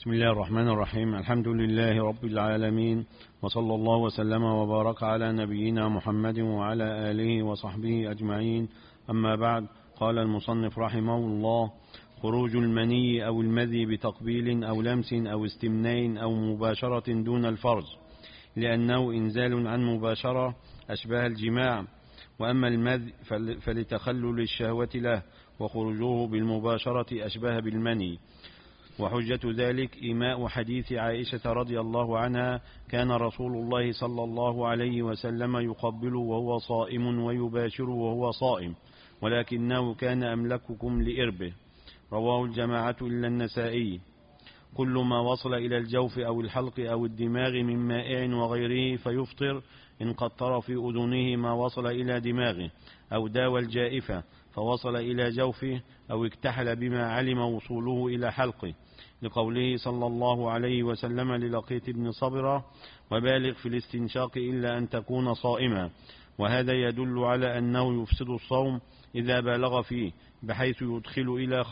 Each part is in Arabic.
بسم الله الرحمن الرحيم. الحمد لله رب العالمين، وصلى الله وسلم وبارك على نبينا محمد وعلى آله وصحبه أجمعين. أما بعد، قال المصنف رحمه الله: خروج المني أو المذي بتقبيل أو لمس أو استمناء أو مباشرة دون الفرج، لأنه إنزال عن مباشرة أشبه الجماع، وأما المذي فلتخلل الشهوة له، وخروجه بالمباشرة أشبه بالمني. وحجة ذلك إيماء حديث عائشة رضي الله عنها: كان رسول الله صلى الله عليه وسلم يقبل وهو صائم ويباشر وهو صائم، ولكنه كان أملككم لإربه. رواه الجماعة إلا النسائي. كل ما وصل إلى الجوف أو الحلق أو الدماغ من مائع وغيره فيفطر، إن قطر في أذنه ما وصل إلى دماغه، أو داوى الجائفة فوصل إلى جوفه، أو اكتحل بما علم وصوله إلى حلقه، لقوله صلى الله عليه وسلم للقيط بن صبرة: وبالغ في الاستنشاق إلا أن تكون صائما. وهذا يدل على أنه يفسد الصوم إذا بالغ فيه، بحيث يدخل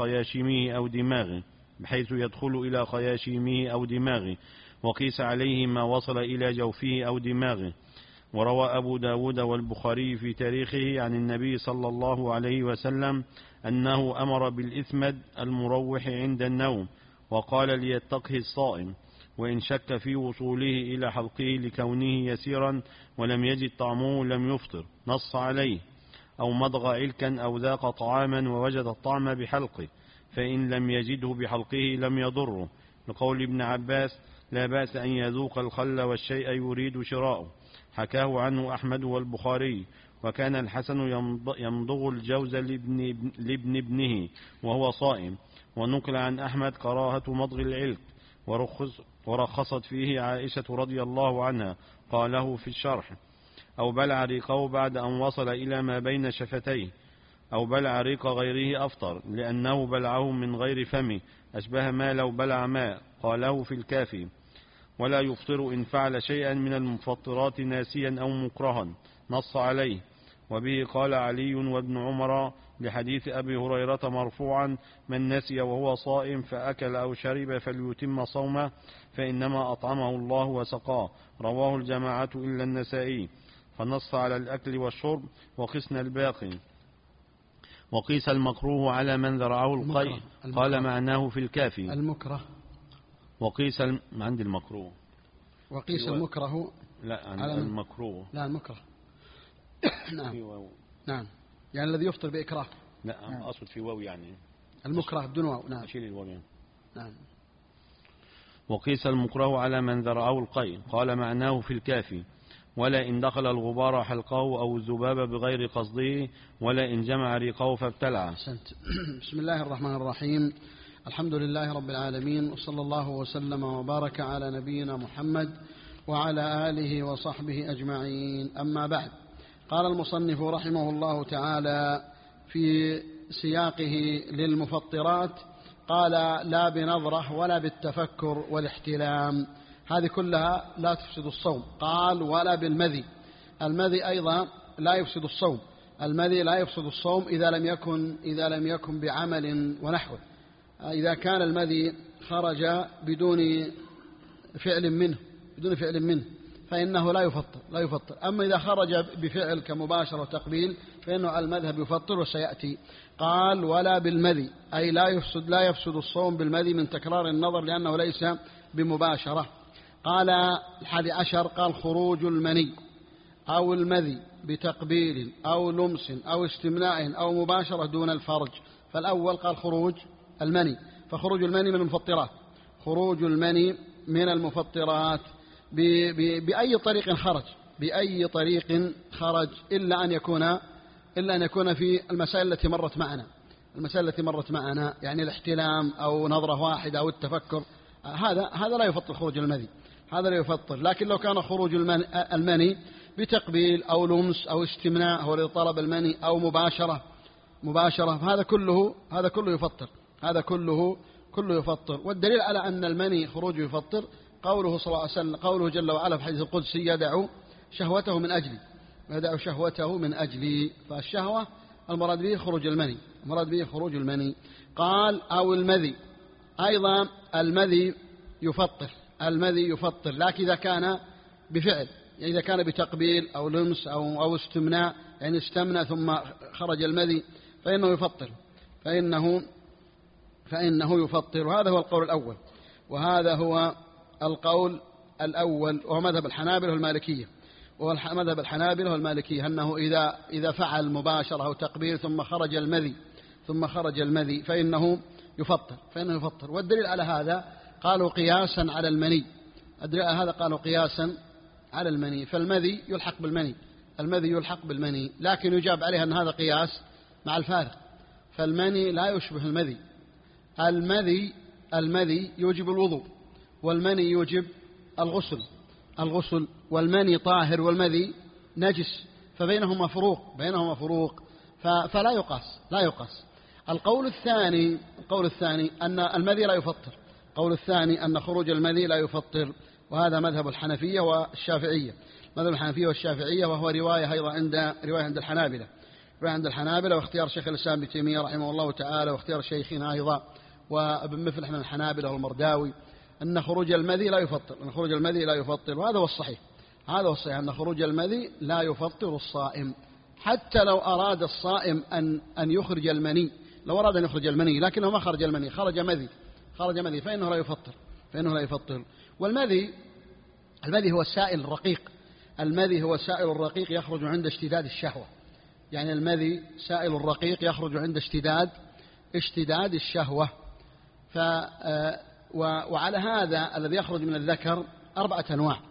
إلى خياشيمه أو دماغه، وقيس عليه ما وصل إلى جوفه أو دماغه. وروى أبو داود والبخاري في تاريخه عن النبي صلى الله عليه وسلم أنه أمر بالإثمد المروح عند النوم، وقال ليتقه الصائم، وإن شك في وصوله إلى حلقه لكونه يسيرا ولم يجد طعمه لم يفطر، نص عليه. أو مضغ علكا أو ذاق طعاما ووجد الطعم بحلقه، فإن لم يجده بحلقه لم يضره، لقول ابن عباس: لا بأس أن يذوق الخل والشيء يريد شراءه. حكاه عنه أحمد والبخاري. وكان الحسن يمضغ الجوز لابن ابنه وهو صائم. ونقل عن أحمد كراهة مضغ العلك، ورخصت فيه عائشة رضي الله عنها، قاله في الشرح. أو بلع ريقه بعد أن وصل إلى ما بين شفتيه، أو بلع ريق غيره أفطر، لأنه بلعه من غير فمه، أشبه ما لو بلع ماء، قاله في الكافي. ولا يفطر إن فعل شيئا من المفطرات ناسيا أو مكرها، نص عليه. وبه قال علي وابن عمر لحديث أبي هريرة مرفوعا: من نسي وهو صائم فأكل أو شرب فليتم صومه، فإنما أطعمه الله وسقاه. رواه الجماعة إلا النسائي. فنص على الأكل والشرب، وقسنا الباقي. وقيس المكروه على من ذرعه القيء، قال معناه في الكافي. المكره. وقيس عند المكروه. وقيس المكره. لا، على المكروه. لا، المكره. نعم، يعني الذي يفطر بإكراه. لا، نعم. أقصد في واو، يعني المكره بدون واو. نعم، أشيل الواو يعني. نعم. وقيس المكره على من ذرعه القيء، قال معناه في الكافي. ولا إن دخل الغبار حلقه أو الذباب بغير قصده، ولا إن جمع ريقه فابتلعه. بسم الله الرحمن الرحيم. الحمد لله رب العالمين، وصلى الله وسلم وبارك على نبينا محمد وعلى آله وصحبه أجمعين. أما بعد، قال المصنف رحمه الله تعالى في سياقه للمفطرات، قال: لا بنظرة ولا بالتفكر والاحتلام، هذه كلها لا تفسد الصوم. قال: ولا بالمذي، المذي أيضا لا يفسد الصوم. المذي لا يفسد الصوم إذا لم يكن بعمل ونحوه. إذا كان المذي خرج بدون فعل منه فإنه لا يفطر. أما إذا خرج بفعل كمباشرة وتقبيل فإنه المذهب يفطر، وسيأتي. قال: ولا بالمذي، أي لا يفسد الصوم بالمذي من تكرار النظر، لأنه ليس بمباشرة. قال 11: قال: خروج المني أو المذي بتقبيل أو لمس أو استمناء أو مباشرة دون الفرج. فالأول قال خروج المني، فخروج المني من المفطرات. خروج المني من المفطرات بأي طريق خرج، إلا أن يكون في المسائل التي مرت معنا، يعني الاحتلام أو نظرة واحدة أو التفكر، هذا لا يفطر خروج المذي، هذا لا يفطر. لكن لو كان خروج المني بتقبيل أو لمس أو استمناء، هو الذي طلب المني، أو مباشرة، هذا كله يفطر. والدليل على أن المني خروجه يفطر قوله صلى الله عليه وسلم، قوله جل وعلا في الحديث القدسي: يدع شهوته من أجلي. فالشهوة المراد به خروج المني. قال: أو المذي، أيضا المذي يفطر، المذي يفطر، لكن إذا كان بفعل، يعني إذا كان بتقبيل أو لمس أو استمناء، يعني استمنى ثم خرج المذي فإنه يفطر، فإنه يفطر. وهذا هو القول الأول، وهذا هو القول الأول، وهو مذهب الحنابلة والمالكية. ومذهب الحنابلة والمالكية أنه إذا فعل مباشرة أو تقبيل ثم خرج المذي فإنه يفطر. والدليل على هذا قالوا قياسا على المني، الدليل على هذا قالوا قياسا على المني، فالمذي يلحق بالمني، لكن يجاب عليه أن هذا قياس مع الفارق، فالمني لا يشبه المذي. المذي يوجب الوضوء، والمني يوجب الغسل، والمني طاهر والمذي نجس، فبينهما فروق، فلا يقاس. القول الثاني أن المذي لا يفطر، القول الثاني أن خروج المذي لا يفطر، وهذا مذهب الحنفية والشافعية، وهو رواية أيضا عند الحنابلة، واختيار شيخ الإسلام ابن تيمية رحمه الله تعالى، واختيار شيخنا أيضا وابن مفلح من الحنابلة والمرداوي، أن خروج المذي لا يفطر، وهذا هو الصحيح، أن خروج المذي لا يفطر الصائم، حتى لو أراد الصائم أن يخرج المني، لو أراد أن يخرج المني لكنه ما خرج المني، خرج مذي فإنه لا يفطر. والمذي هو السائل الرقيق، يخرج عند اشتداد الشهوة، يعني المذي سائل الرقيق يخرج عند اشتداد الشهوة. وعلى هذا الذي يخرج من الذكر أربعة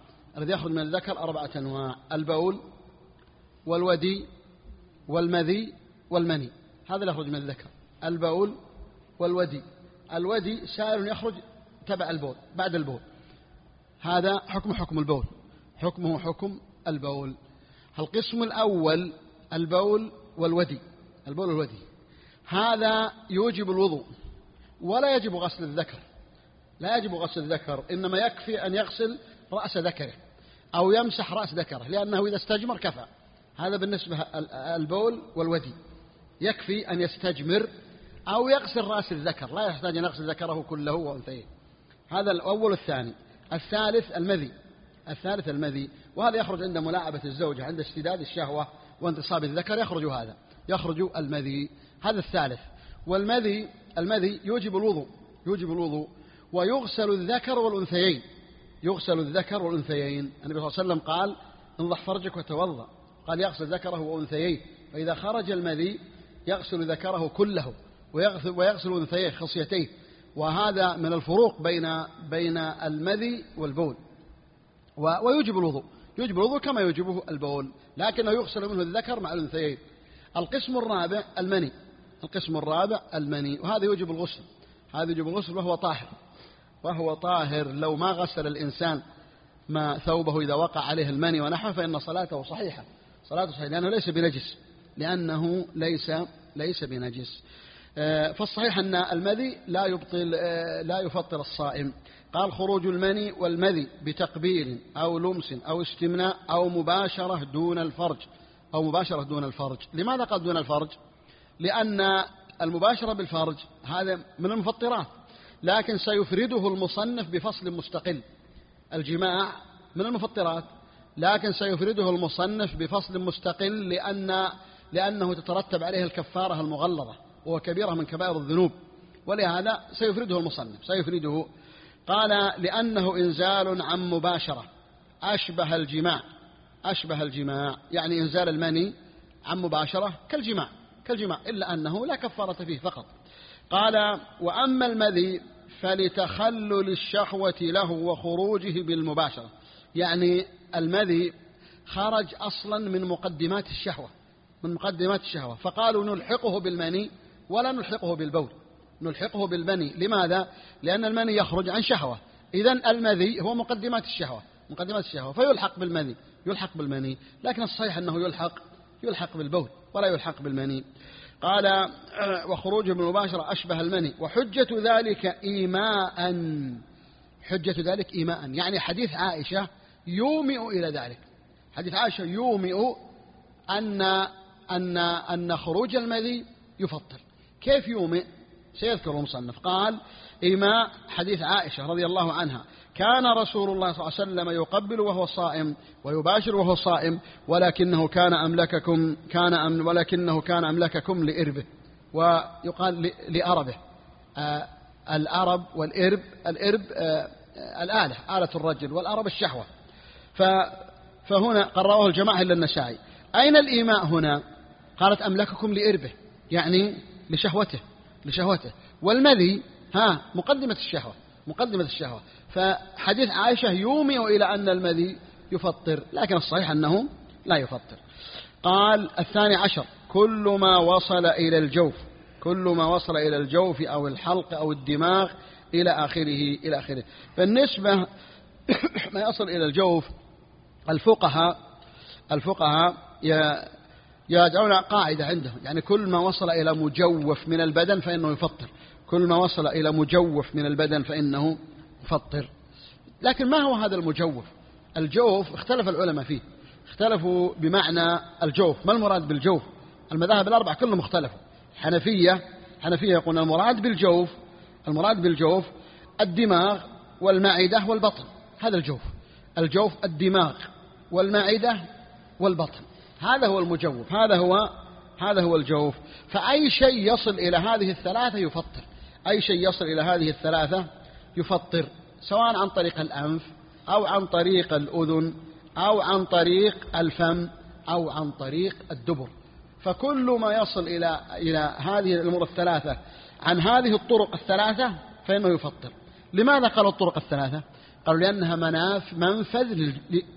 أنواع، البول والودي والمذي والمني، هذا يخرج من الذكر، البول والودي. الودي سائل يخرج تبع البول، بعد البول، هذا حكم البول، حكم البول. القسم الأول البول والودي، هذا يوجب الوضوء ولا يجب غسل الذكر، إنما يكفي أن يغسل رأس ذكره أو يمسح رأس ذكره، لأنه إذا استجمر كفى. هذا بالنسبة البول والودي، يكفي أن يستجمر أو يغسل رأس الذكر، لا يحتاج أن يغسل ذكره كله وأنثيه. هذا الأول. الثالث المذي، وهذا يخرج عند ملاعبة الزوجة، عند اشتداد الشهوة وانتصاب الذكر يخرج المذي، هذا الثالث. المذي يوجب الوضوء ويغسل الذكر والأنثيين. النبي صلى الله عليه وسلم قال انضح فرجك وتوضأ، قال يغسل ذكره وأنثيين، فإذا خرج المذي يغسل ذكره كله ويغسل أنثييه خصيتيه، وهذا من الفروق بين المذي والبول. ويوجب الوضوء كما يوجبه البول، لكنه يغسل منه الذكر مع الأنثيين. القسم الرابع المني، وهذا يوجب الغسل، وهو طاهر لو ما غسل الإنسان ما ثوبه إذا وقع عليه المني ونحوه فإن صلاته صحيحة، لأنه ليس بنجس. فالصحيح أن المذي لا يفطر الصائم. قال خروج المني والمذي بتقبيل أو لمس أو استمناء أو مباشرة دون الفرج. لماذا قال دون الفرج؟ لأن المباشرة بالفرج هذا من المفطرات، لكن سيفرده المصنف بفصل مستقل. الجماع من المفطرات، لكن سيفرده المصنف بفصل مستقل لأنه تترتب عليه الكفارة المغلظة، وهو كبيرة من كبائر الذنوب، ولهذا سيفرده المصنف. قال لأنه إنزال عن مباشرة أشبه الجماع، يعني إنزال المني عن مباشرة كالجماع، إلا أنه لا كفارة فيه فقط. قال وأما المذي فلتخلل الشهوة له وخروجه بالمباشرة، يعني المذي خرج أصلا من مقدمات الشهوة، فقالوا نلحقه بالمني ولا نلحقه بالبول، نلحقه بالمني. لماذا؟ لأن المني يخرج عن شهوة، إذن المذي هو مقدمات الشهوة فيلحق بالمني، لكن الصحيح أنه يلحق بالبول ولا يلحق بالمني. قال وخروجه بالمباشرة أشبه المني، وحجة ذلك إيماء، يعني حديث عائشة يومئ إلى ذلك، أن خروج المذي يفطر. كيف يومئ؟ سيذكر المصنف. قال إيماء حديث عائشة رضي الله عنها: كان رسول الله صلى الله عليه وسلم يقبل وهو صائم ويباشر وهو صائم، ولكنه كان أملككم لإربه، ويقال لأربه. الأرب والإرب، الإرب الآلة، آلة الرجل، والأرب الشهوة. فهنا قرأه الجماعة إلا النسائي. أين الإيماء هنا؟ قالت أملككم لإربه، يعني لشهوته. والمذي مقدمة الشهوة. فحديث عائشة يومئ إلى أن المذي يفطر، لكن الصحيح أنه لا يفطر. قال 12: كل ما وصل إلى الجوف أو الحلق أو الدماغ إلى آخره. بالنسبة ما يصل إلى الجوف، الفقهاء يدعون قاعدة عندهم، يعني كل ما وصل إلى مجوف من البدن فإنه يفطر. لكن ما هو هذا المجوف؟ الجوف اختلف العلماء فيه، اختلفوا بمعنى الجوف، ما المراد بالجوف؟ المذاهب الأربعة كلهم اختلفوا. حنفية يقولون المراد بالجوف الدماغ والمعدة والبطن، هذا الجوف الدماغ والمعدة والبطن، هذا هو المجوف، هذا هو الجوف. فأي شيء يصل إلى هذه الثلاثة يفطر، سواء عن طريق الأنف أو عن طريق الأذن أو عن طريق الفم أو عن طريق الدبر. فكل ما يصل إلى هذه الأمور الثلاثة عن هذه الطرق الثلاثة فإنه يفطر. لماذا قالوا الطرق الثلاثة؟ قالوا لأنها منفذ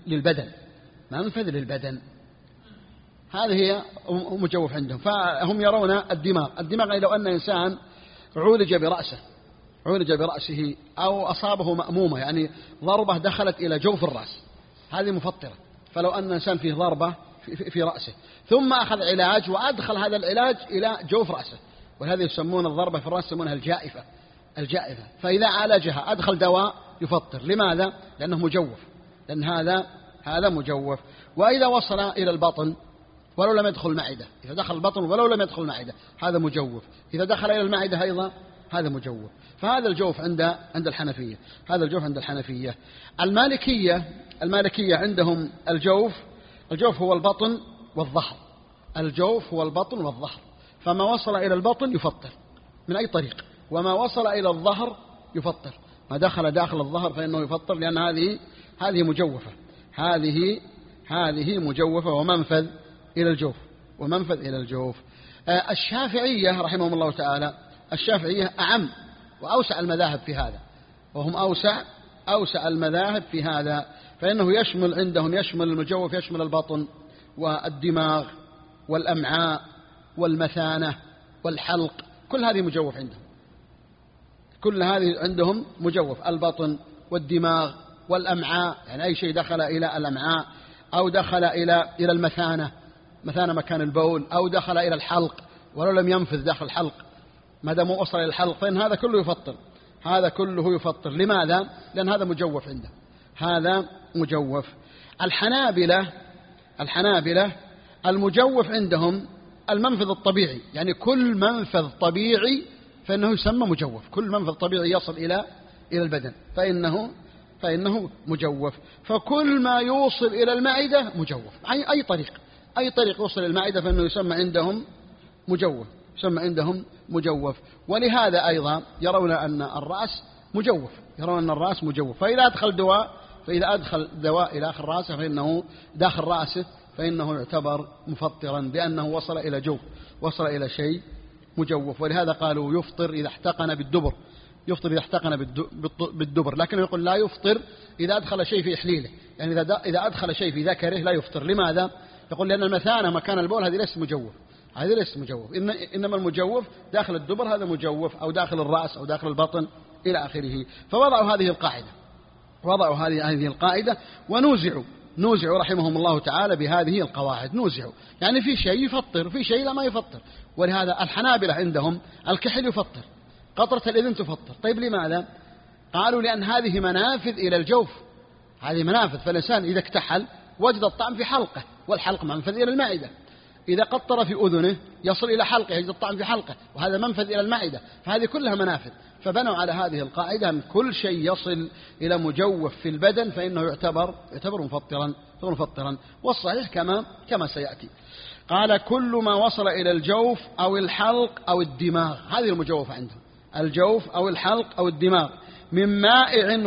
للبدن. هذه هي مجوف عندهم. فهم يرون الدماغ لو أن إنسان عولج برأسه أو أصابه مأمومة، يعني ضربة دخلت إلى جوف الرأس، هذه مفطرة. فلو أن إنسان فيه ضربة في رأسه ثم أخذ علاج وأدخل هذا العلاج إلى جوف رأسه، وهذا يسمون الضربة في الرأس يسمونها الجائفة. فإذا عالجها أدخل دواء يفطر. لماذا؟ لأنه مجوف، لأن هذا مجوف. وإذا وصل إلى البطن ولو لم يدخل المعدة، إذا دخل البطن ولو لم يدخل المعدة هذا مجوف، إذا دخل إلى المعدة أيضا هذا مجوف. فهذا الجوف عند الحنفية. المالكية عندهم الجوف هو البطن والظهر. فما وصل إلى البطن يفطر من أي طريق، وما وصل إلى الظهر يفطر. ما دخل داخل الظهر فإنه يفطر، لأن هذه مجوفة ومنفذ إلى الجوف. الشافعية رحمهم الله تعالى، أعم وأوسع المذاهب في هذا، وهم أوسع المذاهب في هذا، فإنه يشمل المجوف، يشمل البطن والدماغ والأمعاء والمثانة والحلق، كل هذه مجوف عندهم. كل هذه عندهم مجوف، البطن والدماغ والأمعاء، يعني أي شيء دخل إلى الأمعاء أو دخل إلى المثانة مكان البول، أو دخل إلى الحلق ولو لم ينفذ داخل الحلق، ما دام وصل إلى الحلق فإن هذا كله يفطر. لماذا؟ لأن هذا مجوف عنده، هذا مجوف. الحنابلة المجوف عندهم المنفذ الطبيعي، يعني كل منفذ طبيعي فإنه يسمى مجوف، كل منفذ طبيعي يصل إلى البدن فإنه مجوف. فكل ما يوصل إلى المعدة مجوف، أي طريق يوصل إلى المعدة فإنه يسمى عندهم مجوف. ولهذا أيضا يرون أن الرأس مجوف، فإذا أدخل دواء إلى آخر رأسه فإنه داخل رأسه فإنه يعتبر مفطرا، بأنه وصل إلى شيء مجوف. ولهذا قالوا يفطر إذا احتقن بالدبر، لكنه يقول لا يفطر إذا أدخل شيء في إحليله، يعني إذا أدخل شيء في ذكره لا يفطر. لماذا؟ يقول لأن المثانة مكان البول هذه ليست مجوف، إنما المجوف داخل الدبر، هذا مجوف، أو داخل الرأس أو داخل البطن إلى آخره. فوضعوا هذه القاعدة ونوزعوا رحمهم الله تعالى بهذه القواعد. يعني في شيء يفطر، في شيء لا ما يفطر. ولهذا الحنابلة عندهم الكحل يفطر، قطرة الإذن تفطر. طيب لماذا؟ قالوا لأن هذه منافذ إلى الجوف، هذه منافذ، فالإنسان إذا اكتحل وجد الطعم في حلقه، والحلق منفذ إلى المعدة. إذا قطر في أذنه يصل إلى حلقه، يجد الطعم في حلقه، وهذا منفذ إلى المعدة، فهذه كلها منافذ. فبنوا على هذه القاعدة أن كل شيء يصل إلى مجوف في البدن فإنه يعتبر مفطرا، والصحيح كما سيأتي. قال كل ما وصل إلى الجوف أو الحلق أو الدماغ، هذه المجوفة عندهم، الجوف أو الحلق أو الدماغ، من مائع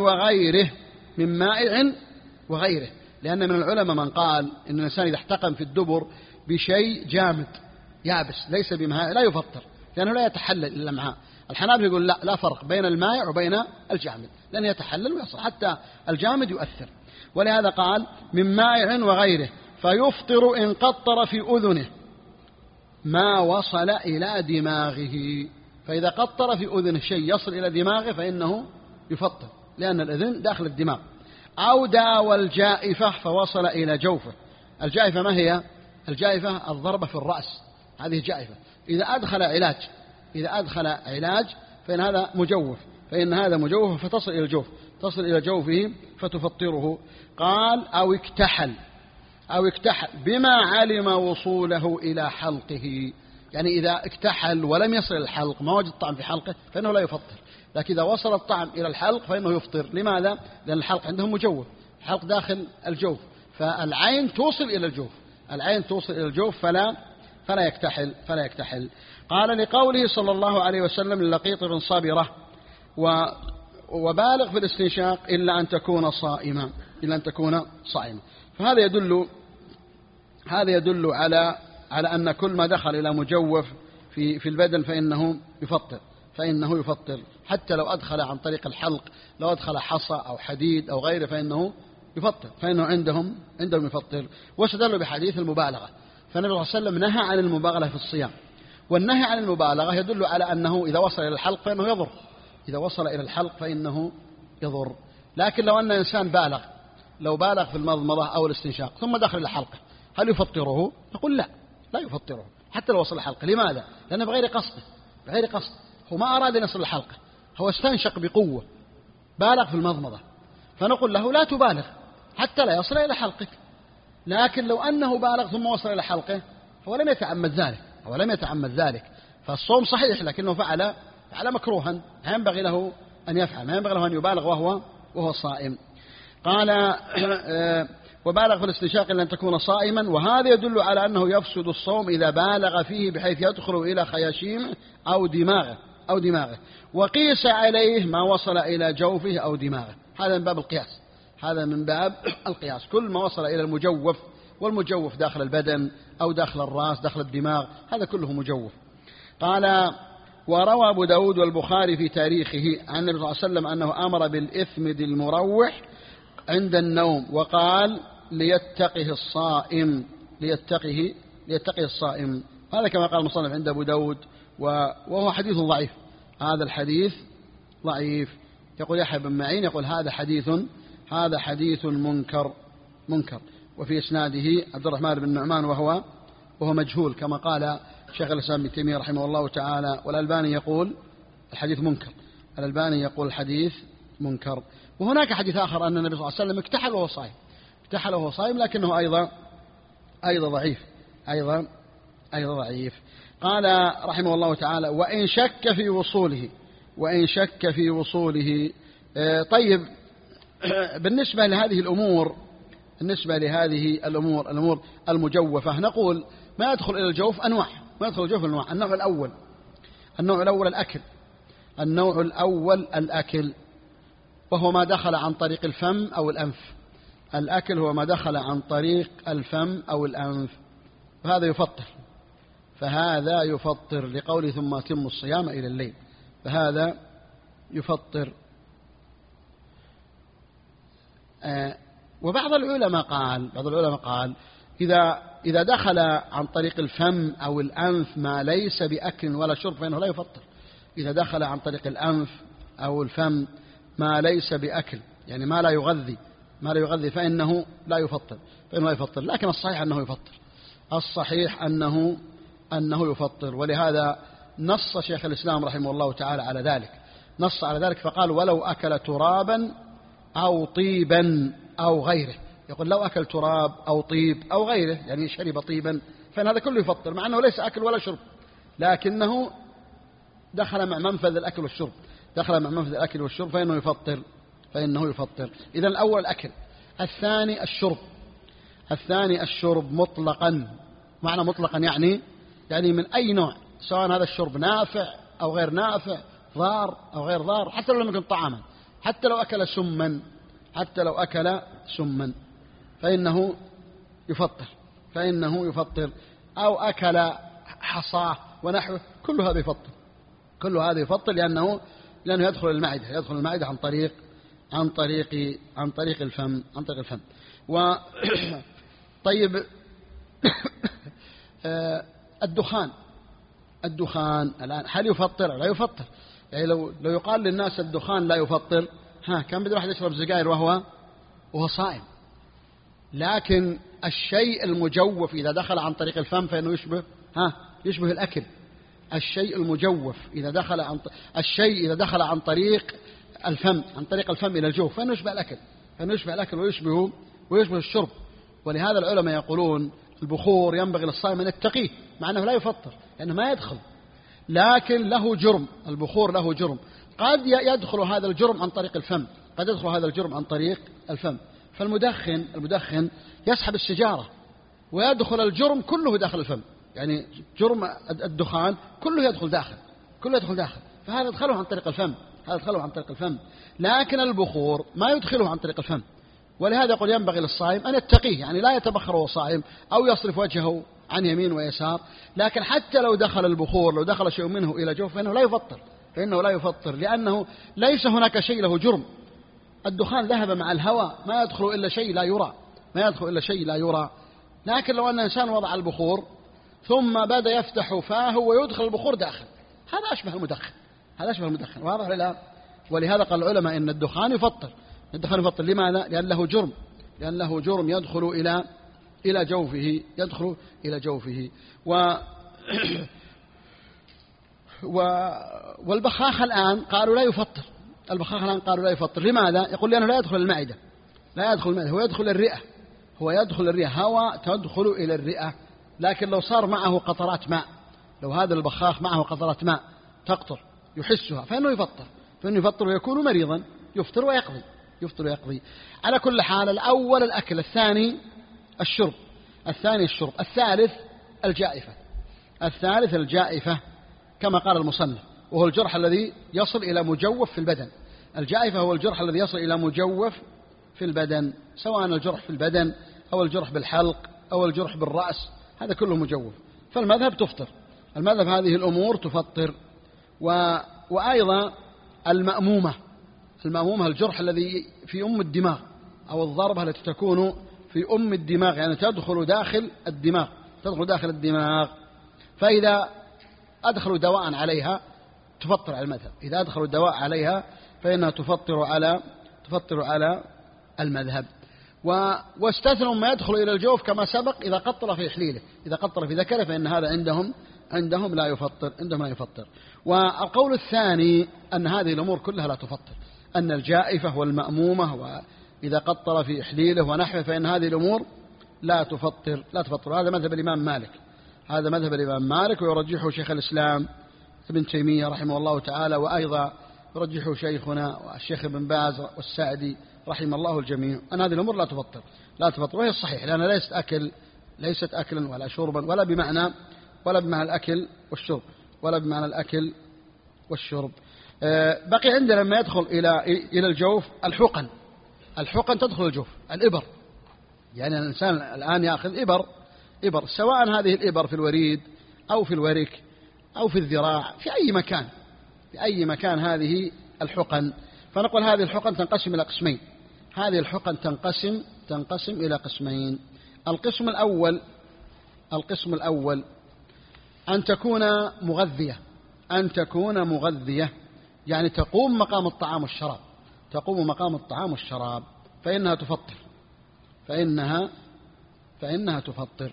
وغيره، لأن من العلماء من قال إن الإنسان إذا احتقن في الدبر بشيء جامد يابس ليس بماء لا يفطر، لأنه لا يتحلل إلا الأمعاء. الحنابلة يقول لا فرق بين المائع وبين الجامد، لأنه يتحلل ويصل، حتى الجامد يؤثر. ولهذا قال من مائع وغيره، فيفطر إن قطر في أذنه ما وصل إلى دماغه. فإذا قطر في أذنه شيء يصل إلى دماغه فإنه يفطر، لأن الأذن داخل الدماغ. أو داوى الجائفة فوصل إلى جوفه. الجائفة ما هي؟ الجائفة الضربة في الرأس، هذه جائفة. إذا أدخل علاج فإن هذا مجوف، فتصل إلى الجوف، تصل إلى جوفه فتفطره. قال أو اكتحل بما علم وصوله إلى حلقه، يعني إذا اكتحل ولم يصل إلى الحلق، ما وجد طعم في حلقه، فإنه لا يفطر. لكن إذا وصل الطعم إلى الحلق فإنه يفطر. لماذا؟ لأن الحلق عندهم مجوف، الحلق داخل الجوف، فالعين توصل إلى الجوف فلا يكتحل. قال لقوله صلى الله عليه وسلم للقيط بن صابرة وبالغ في الاستنشاق إلا أن تكون صائما. فهذا يدل على أن كل ما دخل إلى مجوف في البدن فإنه يفطر، حتى لو أدخل عن طريق الحلق، لو أدخل حصى أو حديد أو غيره فإنه يفطر، فإنه عندهم يفطر. واستدلوا بحديث المبالغة، فالنبي صلى الله عليه وسلم نهى عن المبالغة في الصيام، والنهي عن المبالغة يدل على أنه إذا وصل إلى الحلق فإنه يضر. لكن لو أن إنسان بالغ في المضمضة أو الاستنشاق ثم دخل الحلقة، هل يفطره؟ نقول لا يفطره حتى لو وصل الحلقة. لماذا؟ لأنه بغير قصد، هو ما أراد أن يصل الحلقة، هو استنشق بقوة، بالغ في المضمضة، فنقول له لا تبالغ حتى لا يصل إلى حلقك. لكن لو أنه بالغ ثم وصل إلى حلقه هو لم يتعمد ذلك، فالصوم صحيح لكنه فعل مكروها، لا ينبغي له أن يفعل، ما ينبغي له أن يبالغ وهو صائم. قال وبالغ في الاستنشاق إلا أن تكون صائما، وهذا يدل على أنه يفسد الصوم إذا بالغ فيه بحيث يدخل إلى خياشيمه أو دماغه. وقيس عليه ما وصل إلى جوفه أو دماغه، هذا من باب القياس. كل ما وصل إلى المجوف، والمجوف داخل البدن أو داخل الرأس داخل الدماغ، هذا كله مجوف. قال وروى أبو داود والبخاري في تاريخه عن النبي صلى الله عليه وسلم أنه أمر بالإثمد المروح عند النوم، وقال ليتقه الصائم. هذا كما قال المصنف عند أبو داود، وهو حديث ضعيف. هذا الحديث ضعيف. يقول يحيى بن معين يقول هذا حديث منكر، وفي إسناده عبد الرحمن بن نعمان وهو مجهول، كما قال شيخ الإسلام ابن تيمية رحمه الله تعالى. والألباني يقول الحديث منكر، منكر. وهناك حديث آخر أن النبي صلى الله عليه وسلم اكتحل وهو صائم، لكنه أيضا ضعيف. قال رحمه الله تعالى وإن شك في وصوله. طيب، بالنسبة لهذه الأمور المجوفة، نقول ما يدخل إلى الجوف أنواع. النوع الأول الأكل، وهو ما دخل عن طريق الفم أو الأنف. الأكل هو ما دخل عن طريق الفم أو الأنف، فهذا يفطر لقوله ثم أتموا الصيام إلى الليل، فهذا يفطر. وبعض العلماء قال إذا دخل عن طريق الفم أو الأنف ما ليس بأكل ولا شرب فإنه لا يفطر. إذا دخل عن طريق الأنف أو الفم ما ليس بأكل، يعني ما لا يغذي فإنه لا يفطر. لكن الصحيح أنه يفطر. ولهذا نص شيخ الإسلام رحمه الله تعالى على ذلك، فقال ولو أكل ترابا أو طيبا أو غيره، يقول لو أكل تراب أو طيب أو غيره، يعني شرب طيبا، فإن هذا كله يفطر، مع أنه ليس أكل ولا شرب، لكنه دخل مع منفذ الأكل والشرب، دخل مع منفذ الأكل والشرب، فإنه يفطر. إذن الأول الأكل، الثاني الشرب. الثاني الشرب مطلقا، معنى مطلقا يعني من أي نوع، سواء هذا الشرب نافع أو غير نافع، ضار أو غير ضار، حتى لو لم يكن طعاما، حتى لو أكل سما فإنه يفطر، أو أكل حصاه ونحوه، كل هذا يفطر لأنه يدخل المعدة عن طريق الفم. طيب الدخان الآن هل يفطر؟ لا يفطر. يعني لو يقال للناس الدخان لا يفطر، كان بدأ واحد يشرب سجاير وهو صائم. لكن الشيء المجوف إذا دخل عن طريق الفم فإنه يشبه الأكل. الشيء المجوف إذا دخل عن طريق الفم إلى الجوف فإنه يشبه الأكل ويشبه الشرب. ولهذا العلماء يقولون البخور ينبغي للصائم أن يتقيه، مع أنه لا يفطر لأنه ما يدخل، لكن له جرم، البخور له جرم، قد يدخل هذا الجرم عن طريق الفم. فالمدخن يسحب السجارة ويدخل الجرم كله داخل الفم، يعني جرم الدخان كله يدخل داخل، فهذا يدخله عن طريق الفم. لكن البخور ما يدخله عن طريق الفم، ولهذا يقول ينبغي للصائم أن يتقيه، يعني لا يتبخر وهو صائم أو يصرف وجهه عن يمين ويسار. لكن حتى لو دخل البخور، لو دخل شيء منه إلى جوف، فإنه لا يفطر لأنه ليس هناك شيء له جرم. الدخان ذهب مع الهواء، ما يدخل إلا شيء لا يرى. لكن لو أن إنسان وضع البخور ثم بدأ يفتح فاه ويدخل البخور داخل، هذا أشبه المدخن، واضح ولا لا؟ ولهذا قال العلماء إن الدخان يفطر. لماذا؟ لأن له جرم يدخل إلى جوفه. والبخاخ الآن قالوا لا يفطر. لماذا؟ يقول لأنه لا يدخل المعدة، هو يدخل الرئة، هواء تدخل إلى الرئة. لكن لو صار معه قطرات ماء، لو هذا البخاخ معه قطرات ماء تقطر يحسها، فإنه يفطر ويكون مريضا، يفطر ويقضي. على كل حال، الأول الأكل، الثاني الشرب، الثالث الجائفة كما قال المصنف، وهو الجرح الذي يصل إلى مجوف في البدن. الجائفة هو الجرح الذي يصل إلى مجوف في البدن، سواء الجرح في البدن أو الجرح بالحلق أو الجرح بالرأس، هذا كله مجوف. فالمذهب تفطر، هذه الأمور تفطر. وأيضا المأمومة الجرح الذي في الدماغ، أو الضربة التي تكون في الدماغ، يعني تدخل داخل الدماغ. فإذا أدخلوا دواء عليها تفطر على المذهب، إذا أدخلوا الدواء عليها فإنها تفطر على المذهب. واستثنوا ما يدخل إلى الجوف كما سبق إذا قطر في حليله، إذا قطر في ذكره، فإن هذا عندهم لا يفطر. والقول الثاني أن هذه الأمور كلها لا تفطر، أن الجائفة والمأمومة وإذا قطر في حليله ونحوه فإن هذه الأمور لا تفطر. هذا مذهب الإمام مالك، ويرجحه شيخ الإسلام ابن تيمية رحمه الله تعالى، وأيضا يرجحه شيخنا الشيخ ابن باز والسعدي رحمه الله الجميع، أن هذه الأمور لا تفطر، وهي الصحيح، لأنها ليست أكلا ولا شربا ولا بمعنى الأكل والشرب. بقي عندنا لما يدخل إلى الجوف الحقن تدخل الجوف، الإبر، يعني الإنسان الآن يأخذ إبر، سواء هذه الإبر في الوريد أو في الورك أو في الذراع، في أي مكان هذه الحقن. فنقول هذه الحقن تنقسم إلى قسمين، تنقسم إلى قسمين. القسم الأول أن تكون مغذية، يعني تقوم مقام الطعام والشراب، فإنها تفطر،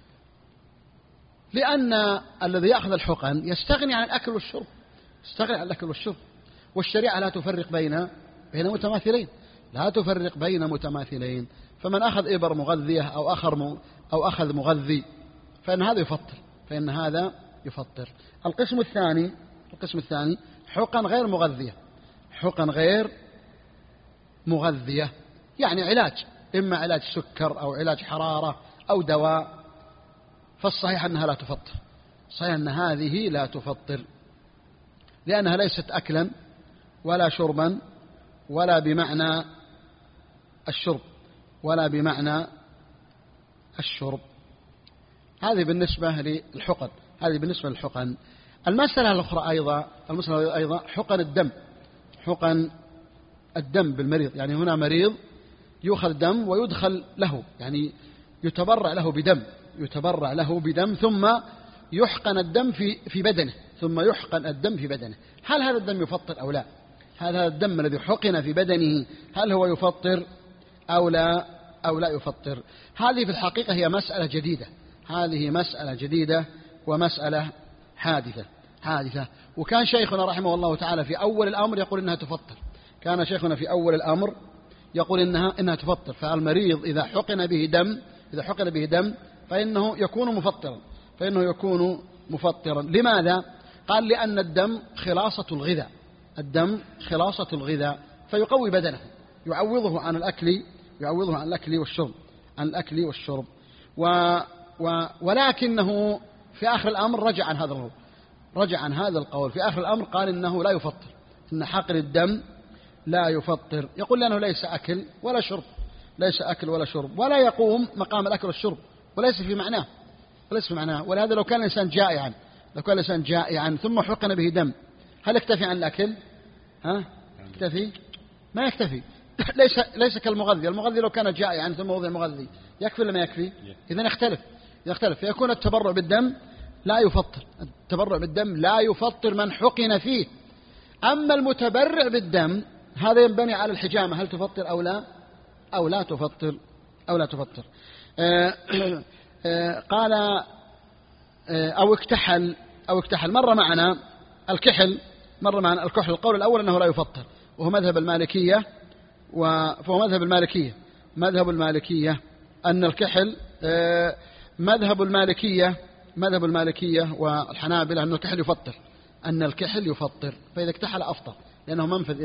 لأن الذي يأخذ الحقن يستغني عن الأكل والشرب، والشريعة لا تفرق بين متماثلين. لا تفرق بين متماثلين. فمن أخذ إبر مغذية أو أخذ مغذي فإن هذا يفطر. القسم الثاني حقن غير مغذية، يعني علاج، إما علاج سكر أو علاج حرارة أو دواء، فالصحيح أنها لا تفطر. صحيح أن هذه لا تفطر، لأنها ليست أكلا ولا شربا ولا بمعنى الشرب. هذه بالنسبة للحقن. المسألة الأخرى أيضا حقن الدم بالمريض. يعني هنا مريض يؤخذ دم ويدخل له، يعني يتبرع له بدم ثم يحقن الدم في بدنه. هل هذا الدم يفطر أو لا؟ هذا الدم الذي حقن في بدنه هل هو يفطر أو لا يفطر؟ هذه في الحقيقة هي مسألة جديدة ومسألة حادثة. وكان شيخنا رحمه الله تعالى في أول الأمر يقول إنها تفطر. إنها تفطر. فالمريض إذا حقن به دم فإنه يكون مفطرا. لماذا؟ قال لأن الدم خلاصة الغذاء، فيقوي بدنه، يعوضه عن الأكل والشرب. ولكنه في آخر الأمر رجع عن هذا القول. في آخر الأمر قال إنه لا يفطر، إن حقن الدم لا يفطر. يقول لأنه ليس أكل ولا شرب، ولا يقوم مقام الأكل والشرب، وليس في معناه. ولهذا لو كان الإنسان جائعا ثم حقن به دم، هل يكتفي عن الأكل؟ يكتفي؟ ما يكتفي. ليس كالمغذي. المغذي لو كان جائعا ثم وضع مغذي يكفي ولا ما يكفي؟ إذن يختلف. فيكون التبرع بالدم لا يفطر من حقن فيه. أما المتبرع بالدم هذا ينبني على الحجامة، هل تفطر أو لا تفطر. قال أو اكتحل. مر معنا الكحل. القول الأول أنه لا يفطر، وهو مذهب المالكية. مذهب المالكية أن الكحل مذهب المالكية والحنابلة أن الكحل يفطر. فإذا اكتحل أفطر، لأنه منفذ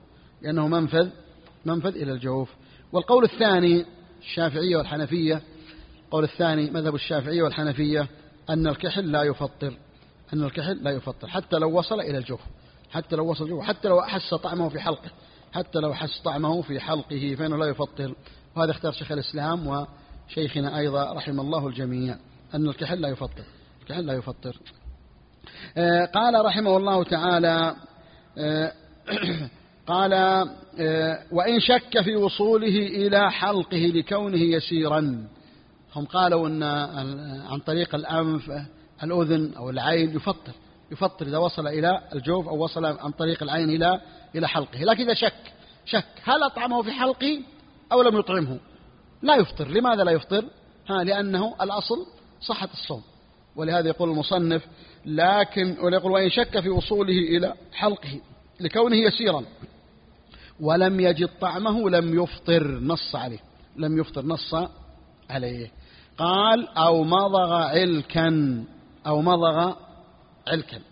إلى الجوف. والقول الثاني الشافعية والحنفية. مذهب الشافعية والحنفية أن الكحل لا يفطر حتى لو وصل إلى الجوف، حتى لو أحس طعمه في حلقه فإنه لا يفطر. وهذا اختار شيخ الإسلام وشيخنا أيضا رحم الله الجميع أن الكحل لا يفطر. قال رحمه الله تعالى قال وإن شك في وصوله إلى حلقه لكونه يسيرا. هم قالوا أن عن طريق الأنف الأذن أو العين يفطر إذا وصل إلى الجوف أو وصل عن طريق العين إلى حلقه. لكن إذا شك هل أطعمه في حلقه أو لم يطعمه لا يفطر. لماذا لا يفطر؟ لأنه الأصل صحة الصوم. ولهذا يقول المصنف ويقول وإن شك في وصوله إلى حلقه لكونه يسيرا ولم يجد طعمه لم يفطر. نص عليه. قال أو مضغ علكا.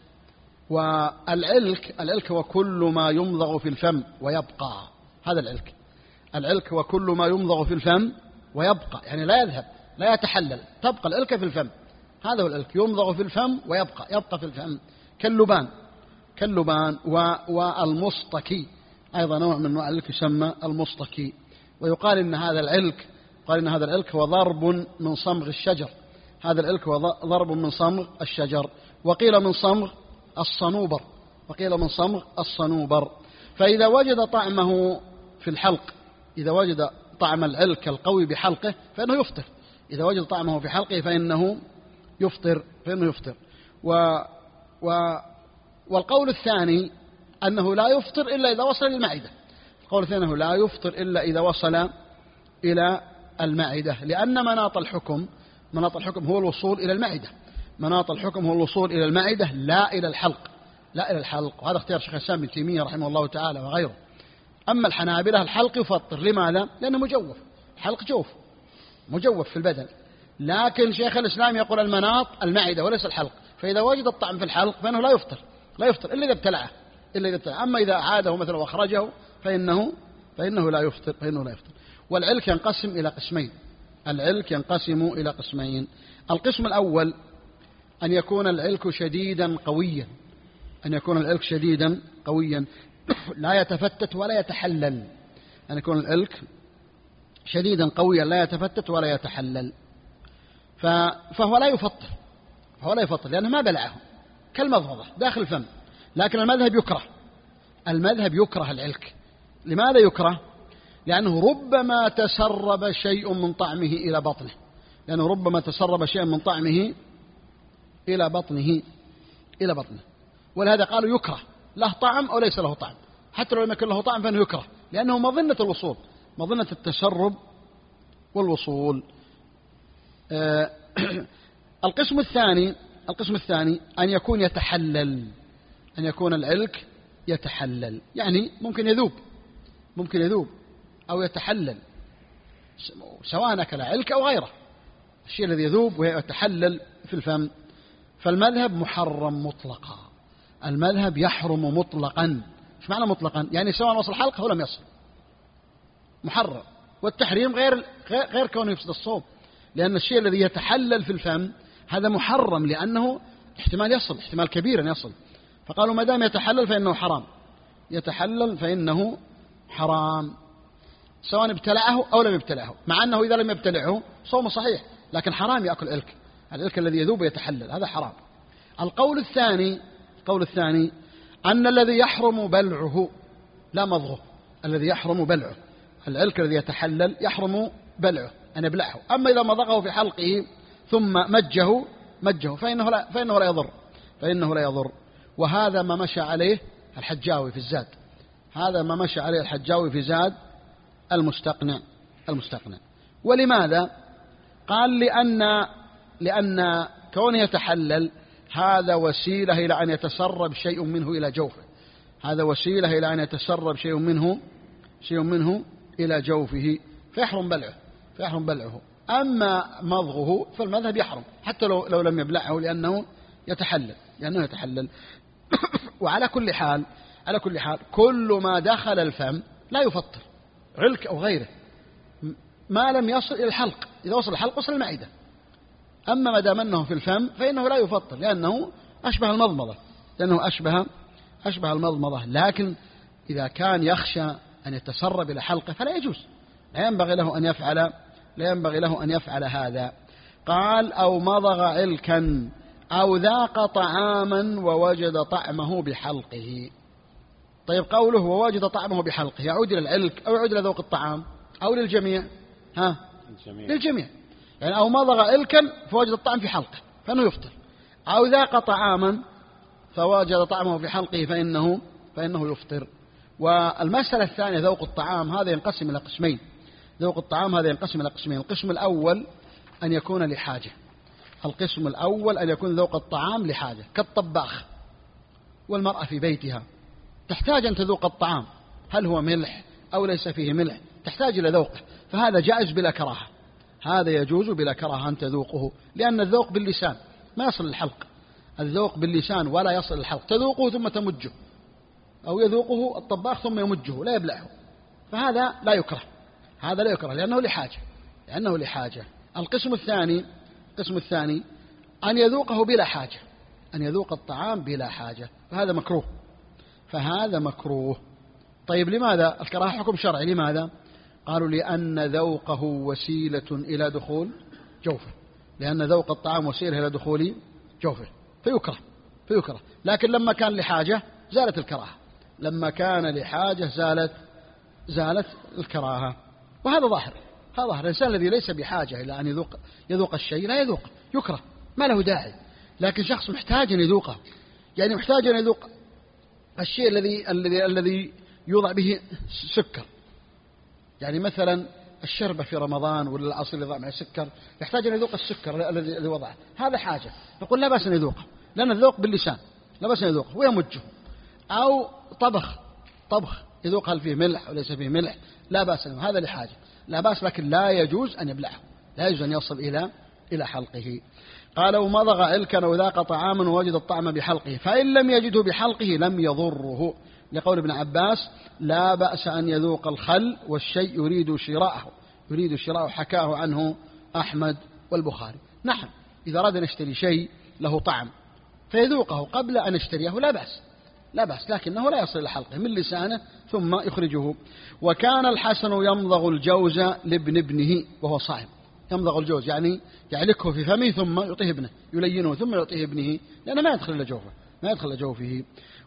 والعلك هو كل ما يمضغ في الفم ويبقى. هذا العلك هو كل ما يمضغ في الفم ويبقى، يعني لا يذهب لا يتحلل، تبقى العلكة في الفم. هذا هو العلك، يمضغ في الفم يبقى في الفم، كاللبان. والمصطكي أيضا نوع من أنواع العلك يسمى المصطكي. ويقال إن هذا العلك هو ضرب من صمغ الشجر. وقيل من صمغ الصنوبر. فإذا وجد طعمه في الحلق، إذا وجد طعم العلك القوي بحلقه فإنه يفطر. إذا وجد طعمه في حلقه فإنه يفطر. والقول الثاني أنه لا يفطر إلا إذا وصل للمعدة. إلى المعدة، لأن مناط الحكم هو الوصول إلى المعدة لا إلى الحلق. وهذا اختيار شيخ الإسلام ابن تيمية رحمه الله تعالى وغيره، أما الحنابلة الحلق يفطر. لماذا؟ لأنه مجوف، الحلق جوف مجوف في البدن، لكن شيخ الإسلام يقول المناط المعدة وليس الحلق، فإذا وجد الطعم في الحلق فإنه لا يفطر إلا إذا ابتلعه، أما إذا عاده مثلا وأخرجه فإنه لا يفطر. والعلك ينقسم إلى قسمين. القسم الأول أن يكون العلك شديدا قويا لا يتفتت ولا يتحلل. أن يكون العلك شديدا قويا لا يتفتت ولا يتحلل، فهو لا يفطر لأنه ما بلعه كالمضمضة داخل الفم. لكن المذهب يكره العلك. لماذا يكره؟ لأنه ربما تسرب شيء من طعمه إلى بطنه، ولهذا قالوا يكره، له طعم أو ليس له طعم، حتى لو لم يكن له طعم فإنه يكره، لأنه مظنة التسرب والوصول. القسم الثاني أن يكون أن يكون العلك يتحلل، يعني ممكن يذوب أو يتحلل، سواء أكل علك أو غيره، الشيء الذي يذوب ويتحلل في الفم. فالمذهب محرم مطلقا، المذهب يحرم مطلقا. ايش معنى مطلقا؟ يعني سواء وصل حلقه أو لم يصل، محرم. والتحريم غير كونه يفسد الصوم، لأن الشيء الذي يتحلل في الفم هذا محرم، لأنه احتمال كبير أن يصل. فقالوا ما دام يتحلل فإنه حرام، سواء ابتلعه أو لم يبتلعه، مع أنه إذا لم يبتلعه صوم صحيح، لكن حرام يأكل العلك الذي يذوب ويتحلل، هذا حرام. القول الثاني أن الذي يحرم بلعه لا مضغه، الذي يحرم بلعه، العلك الذي يتحلل يحرم بلعه أن يبلعه. أما إذا مضغه في حلقه ثم مجه فإنه لا يضر. وهذا ما مشى عليه الحجاوي في زاد المستقنع. ولماذا؟ قال لأن كونه يتحلل هذا وسيلة إلى أن يتسرب شيء منه إلى جوفه، فيحرم بلعه. أما مضغه فالمذهب يحرم حتى لو لم يبلعه، لأنه يتحلل. وعلى كل حال كل ما دخل الفم لا يفطر، علك أو غيره، ما لم يصل إلى الحلق. إذا وصل الحلق وصل المعدة. أما ما دام أنه في الفم فإنه لا يفطر، لأنه أشبه المضمضة. لكن إذا كان يخشى أن يتسرب إلى حلقه فلا يجوز، لا ينبغي له أن يفعل هذا. قال أو مضغ علكا أو ذاق طعاما ووجد طعمه بحلقه. طيب قوله ووجد طعمه بحلقه يعود إلى العلك أو يعود إلى ذوق الطعام أو للجميع؟ للجميع. يعني أو مضغ علكا فوجد الطعم في حلقه فإنه يفطر، أو ذاق طعاما فوجد طعمه في حلقه فإنه يفطر. والمسألة الثانية ذوق الطعام، هذا ينقسم إلى قسمين. القسم الأول أن يكون لحاجة، أن يكون ذوق الطعام لحاجة، كالطباخ والمرأة في بيتها تحتاج أن تذوق الطعام، هل هو ملح أو ليس فيه ملح، تحتاج إلى ذوقه، فهذا جائز بلا كراهة، هذا يجوز بلا كراهة أن تذوقه، لأن الذوق باللسان ما يصل للحلق، الذوق باللسان ولا يصل للحلق، تذوقه ثم تمجه، أو يذوقه الطباخ ثم يمجه لا يبلعه، فهذا لا يكره، لأنه لحاجة. القسم الثاني أن يذوقه بلا حاجة، أن يذوق الطعام بلا حاجة، فهذا مكروه. طيب لماذا الكراهة حكم شرعي؟ لماذا؟ قالوا لأن ذوقه وسيلة إلى دخول جوفه، لأن ذوق الطعام وسيلة إلى دخول جوفه فيكره. لكن لما كان لحاجة زالت الكراهة، زالت الكراهة. وهذا ظاهر الإنسان الذي ليس بحاجة إلى أن يذوق الشيء لا يكره، ما له داعي. لكن شخص محتاج أن يذوقه، يعني محتاج أن يذوق الشيء الذي يوضع به سكر، يعني مثلا الشربة في رمضان ولا العصير اللي يضع مع السكر، يحتاج أن يذوق السكر الذي وضعه، هذا حاجة، نقول لا بأس أن يذوقه، لأن الذوق باللسان لا بأس أن يذوقه ويمجه. أو طبخ يذوق هل فيه ملح وليس فيه ملح لا بأس له، هذا لحاجة لا بأس، لكن لا يجوز أن يبلعه، لا يجوز أن يصل إلى حلقه. قال ومضغ علكا أو ذاق طعاما ووجد الطعم بحلقه فإن لم يجده بحلقه لم يضره، لقول ابن عباس لا بأس أن يذوق الخل والشيء يريد شراءه حكاه عنه أحمد والبخاري. نعم إذا أراد أن يشتري شيء له طعم فيذوقه قبل أن يشتريه لا بأس، لكنه لا يصل إلى حلقه من لسانه ثم يخرجه. وكان الحسن يمضغ الجوز لابن ابنه وهو صائم، يمضغ الجوز يعني يعلقه في فمه ثم يعطيه ابنه، يلينه ثم يعطيه ابنه، لأنه ما يدخل إلى جوفه.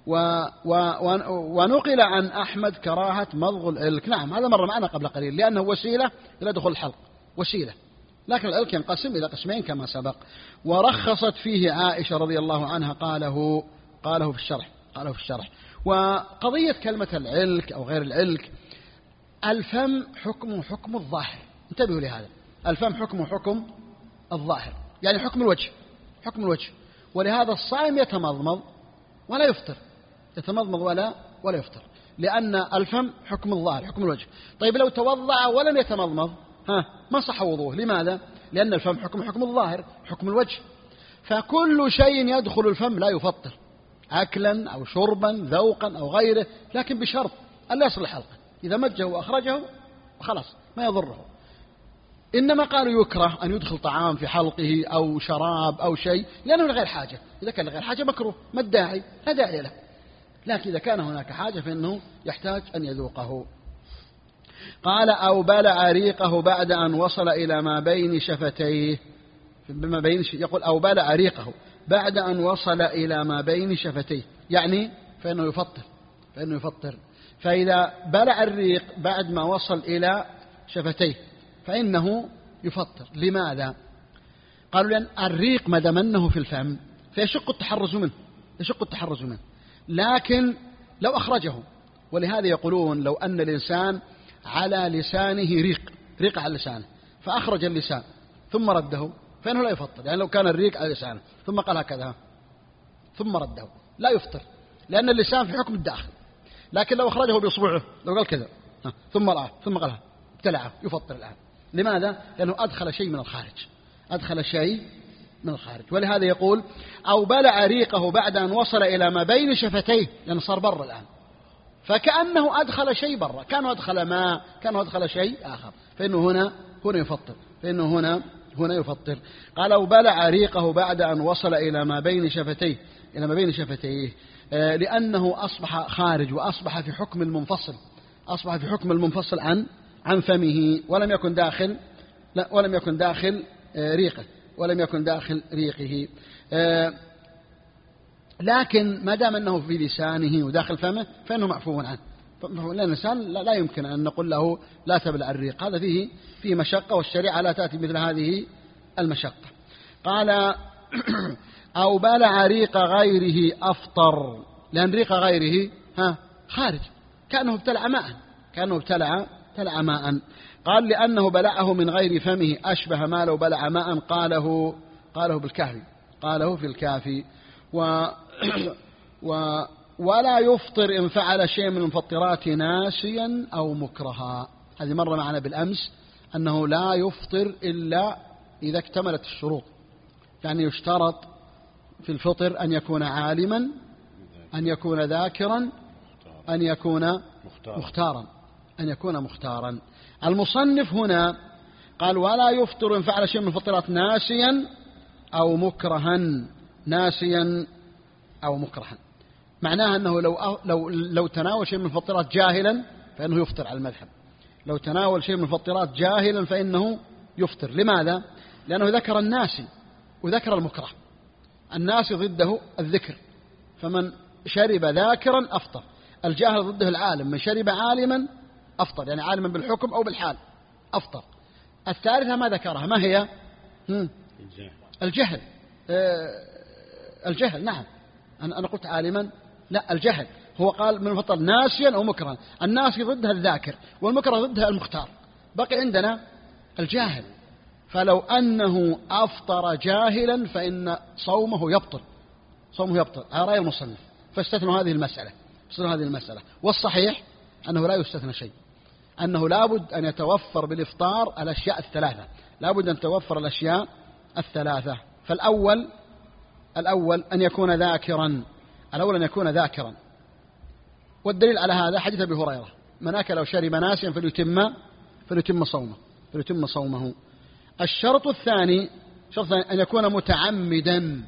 ونقل عن أحمد كراهة مضغ العلك. نعم هذا مر معنا قبل قليل، لأنه وسيلة إلى دخول الحلق، وسيلة، لكن العلك ينقسم إلى قسمين كما سبق. ورخصت فيه عائشة رضي الله عنها، قاله في الشرح. وقضية كلمة العلك أو غير العلك، الفم حكم الظاهر، انتبهوا لهذا، الفم حكم الظاهر، يعني حكم الوجه، ولهذا الصائم يتمضمض ولا يفطر، ولا يفطر، لأن الفم حكم الظاهر حكم الوجه. طيب لو توضع ولم يتمضمض ما صح وضوءه، لماذا؟ لأن الفم حكم الظاهر حكم الوجه، فكل شيء يدخل الفم لا يفطر، أكلا أو شربا ذوقا أو غيره، لكن بشرط ألا يصل الحلقة، إذا مجه وأخرجه خلاص ما يضره. إنما قالوا يكره أن يدخل طعام في حلقه أو شراب أو شيء، لأنه لغير حاجة، إذا كان لغير حاجة مكروه، ما الداعي، لا داعي له، لكن إذا كان هناك حاجة فإنه يحتاج أن يذوقه. قال أو بلع ريقه بعد أن وصل إلى ما بين شفتيه، يقول أو بلع ريقه بعد أن وصل إلى ما بين شفتيه، يعني فإنه يفطر. فإذا بلع الريق بعد ما وصل إلى شفتيه فإنه يفطر. لماذا؟ قالوا لأن الريق ما دام أنه في الفم فيشق التحرز منه، لكن لو أخرجه، ولهذا يقولون لو أن الإنسان على لسانه ريق على لسانه فأخرج اللسان ثم رده فإنه لا يفطر، يعني لو كان الريق على لسانه ثم قال هكذا ثم رده لا يفطر، لأن اللسان في حكم الداخل، لكن لو أخرجه بإصبعه، لو قال كذا ثم رأى ثم قالها ابتلعه يفطر الآن. لماذا؟ لأنه أدخل شيء من الخارج. ولهذا يقول أو بلع ريقه بعد أن وصل إلى ما بين شفتيه، لأنه صار برا الآن، فكأنه أدخل شيء برا، كانه أدخل ماء، كانه أدخل شيء آخر، فإنه هنا يفطر. قال أو بلع ريقه بعد أن وصل إلى ما بين شفتيه، لأنه أصبح خارج وأصبح في حكم المنفصل عن فمه، ولم يكن داخل ريقه، لكن ما دام أنه في لسانه وداخل فمه فإنه معفو عنه، لأن الإنسان لا يمكن أن نقول له لا تبلع الريق، هذا فيه مشقة، والشريعة لا تأتي مثل هذه المشقة. قال أو بلع ريق غيره أفطر، لأن ريق غيره خارج، كأنه ابتلع ماء. قال لأنه بلعه من غير فمه أشبه ما لو بلع ماء، قاله في الكافي. ولا يفطر إن فعل شيء من المفطرات ناسيا أو مكرها، هذه مرة معنا بالأمس أنه لا يفطر إلا إذا اكتملت الشروط، يعني يشترط في الفطر أن يكون عالما، أن يكون ذاكرا، أن يكون مختارا. المصنف هنا قال ولا يفطر إن فعل شيء من المفطرات ناسيا أو مكرها، معناها أنه لو تناول شيء من المفطرات جاهلا فإنه يفطر على المذهب، لو تناول شيء من المفطرات جاهلا فإنه يفطر. لماذا؟ لأنه ذكر الناسي وذكر المكره، الناسي ضده الذكر، فمن شرب ذاكرا أفطر، الجاهل ضده العالم، من شرب عالما أفطر، يعني عالما بالحكم أو بالحال أفطر. الثالثة ما ذكرها، ما هي؟ الجهل. نعم أنا قلت عالما، لا، الجهل. هو قال من فطر ناسيا أو مكرها، الناسي ضدها الذاكر والمكره ضدها المختار، بقي عندنا الجاهل. فلو أنه أفطر جاهلا فإن صومه يبطل على رأي المصنف، فاستثنوا هذه المسألة. والصحيح أنه لا يستثنى شيء، أنه لابد أن يتوفر بالإفطار الأشياء الثلاثة، لابد أن توفر الأشياء الثلاثة. فالأول أن يكون ذاكرا، الأول أن يكون ذاكرا، والدليل على هذا حديث أبي هريرة: من أكل أو شرب ناسيا فليتم صومه. الشرط الثاني شرط أن يكون متعمدا،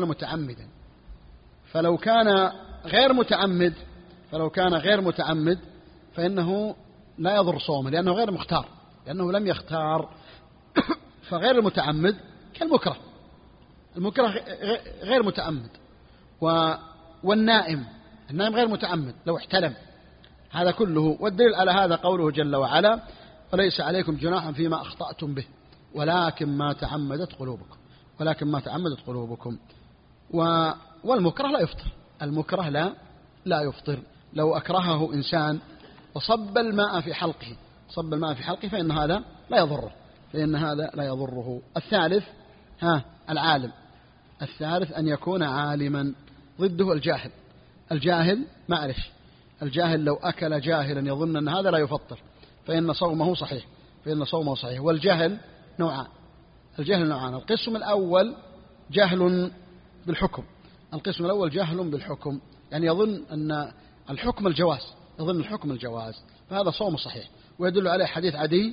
فلو كان غير متعمد فإنه لا يضر صومه، لأنه غير مختار، لأنه لم يختار. فغير المتعمد كالمكره، المكره غير متعمد، والنائم غير متعمد لو احتلم، هذا كله. والدليل على هذا قوله جل وعلا: وليس عليكم جناح فيما أخطأتم به ولكن ما تعمدت قلوبكم. والمكره لا يفطر، المكره لا يفطر. لو أكرهه إنسان وصب الماء في حلقه فإن هذا لا يضره. الثالث العالم، الثالث أن يكون عالما، ضده الجاهل معلش، الجاهل لو أكل جاهلا يظن أن هذا لا يفطر فإن صومه صحيح. والجهل نوعان، القسم الأول جهل بالحكم، يعني يظن أن الحكم الجواز، فهذا صوم صحيح. ويدل عليه حديث عدي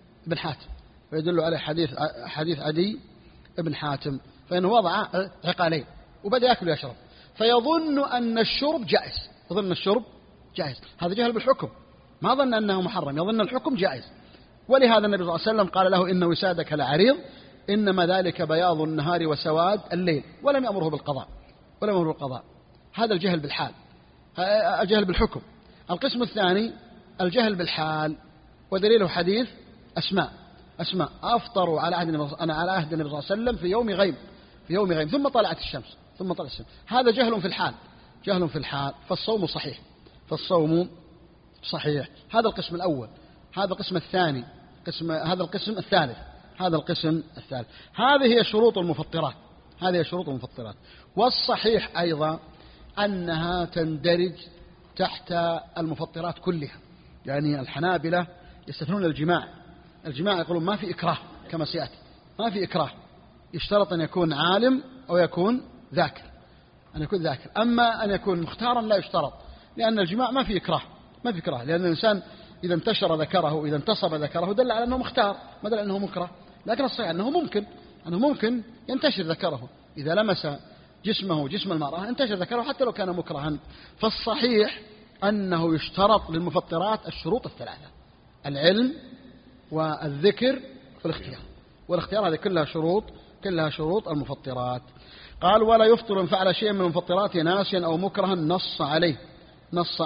بن حاتم، فإنه وضع عقالين وبدأ يأكل ويشرب، فيظن أن الشرب جائز، هذا جهل بالحكم، ما ظن أنه محرم، يظن الحكم جائز. ولهذا النبي صلى الله عليه وسلم قال له: إن وسادك لعريض، إنما ذلك بياض النهار وسواد الليل، ولم يأمره بالقضاء. هذا الجهل بالحال، الجهل بالحكم. القسم الثاني الجهل بالحال، ودليله حديث أسماء أفطروا على عهد النبي صلى الله عليه وسلم في يوم غيم ثم طلعت الشمس. هذا جهل في الحال، فالصوم صحيح. هذا القسم الأول. هذا القسم الثاني، هذا القسم الثالث. هذه هي شروط المفطرات. والصحيح أيضا أنها تندرج تحت المفطرات كلها، يعني الحنابلة يستثنون الجماع يقولون ما في إكراه كما سيأتي، ما في إكراه، يشترط أن يكون عالم أو يكون ذاكر، أما أن يكون مختارا لا يشترط، لأن الجماع ما في إكراه، لأن الإنسان إذا انتشر ذكره، إذا انتصب ذكره، دل على أنه مختار، ما دل أنه مكره. لكن الصحيح أنه ممكن ينتشر ذكره، إذا لمس جسم المرأة انتشر ذكره حتى لو كان مكرها. فالصحيح أنه يشترط للمفطرات الشروط الثلاثة: العلم والذكر والاختيار، هذه كلها شروط المفطرات. قال: ولا يفطر إن فعل شيئا من المفطرات ناسيا أو مكرها نص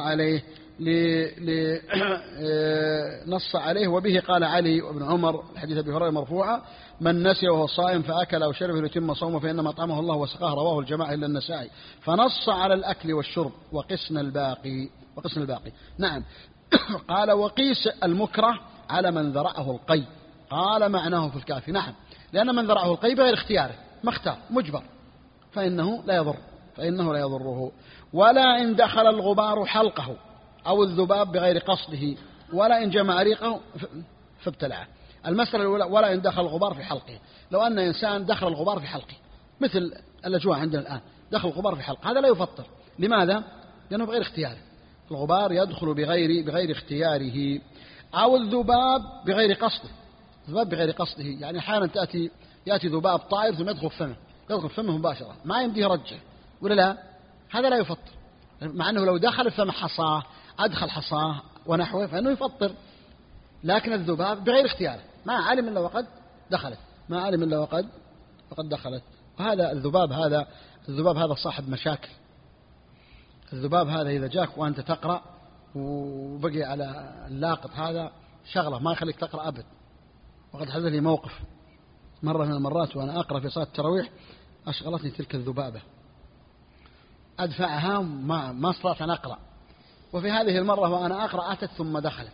عليه. وبه قال علي وابن عمر حديث أبي هريرة مرفوعا: من نسي وهو صائم فأكل أو شرب فليتم صومه فإنما أطعمه الله وسقاه، رواه الجماعة إلا النسائي. فنص على الأكل والشرب وقسنا الباقي. نعم. قال: وقيس المكره على من ذرعه القي، قال معناه في الكافي. نعم، لأن من ذرعه القي بغير اختياره، مختار مجبر، فإنه لا يضره. ولا إن دخل الغبار حلقه أو الذباب بغير قصده، ولا إن جمع ريقه فابتلعه. المسألة الأولى: ولا إن دخل الغبار في حلقه. لو أن إنسان دخل الغبار في حلقه، مثل الأجواء عندنا الآن، دخل الغبار في حلقه، هذا لا يفطر. لماذا؟ لأنه بغير اختياره، الغبار يدخل بغير اختياره. أو الذباب بغير قصده، يعني أحيانا يأتي ذباب طائر ثم يدخل فمه مباشرة، ما يمديه يرجع، ولا لا؟ هذا لا يفطر، مع أنه لو دخل فم حصاه، أدخل حصاه ونحوه، فإنه يفطر. لكن الذباب بغير اختياره، ما علم إلا وقد دخلت. وهذا الذباب هذا صاحب مشاكل. الذباب هذا إذا جاك وأنت تقرأ وبقي على اللاقط هذا شغلة ما يخليك تقرأ أبد. وقد حدث لي موقف مرة من المرات وأنا أقرأ في صلاة التراويح، أشغلتني تلك الذبابة، أدفعها ما استطعت أن أقرأ. وفي هذه المرة وأنا أقرأ أتت ثم دخلت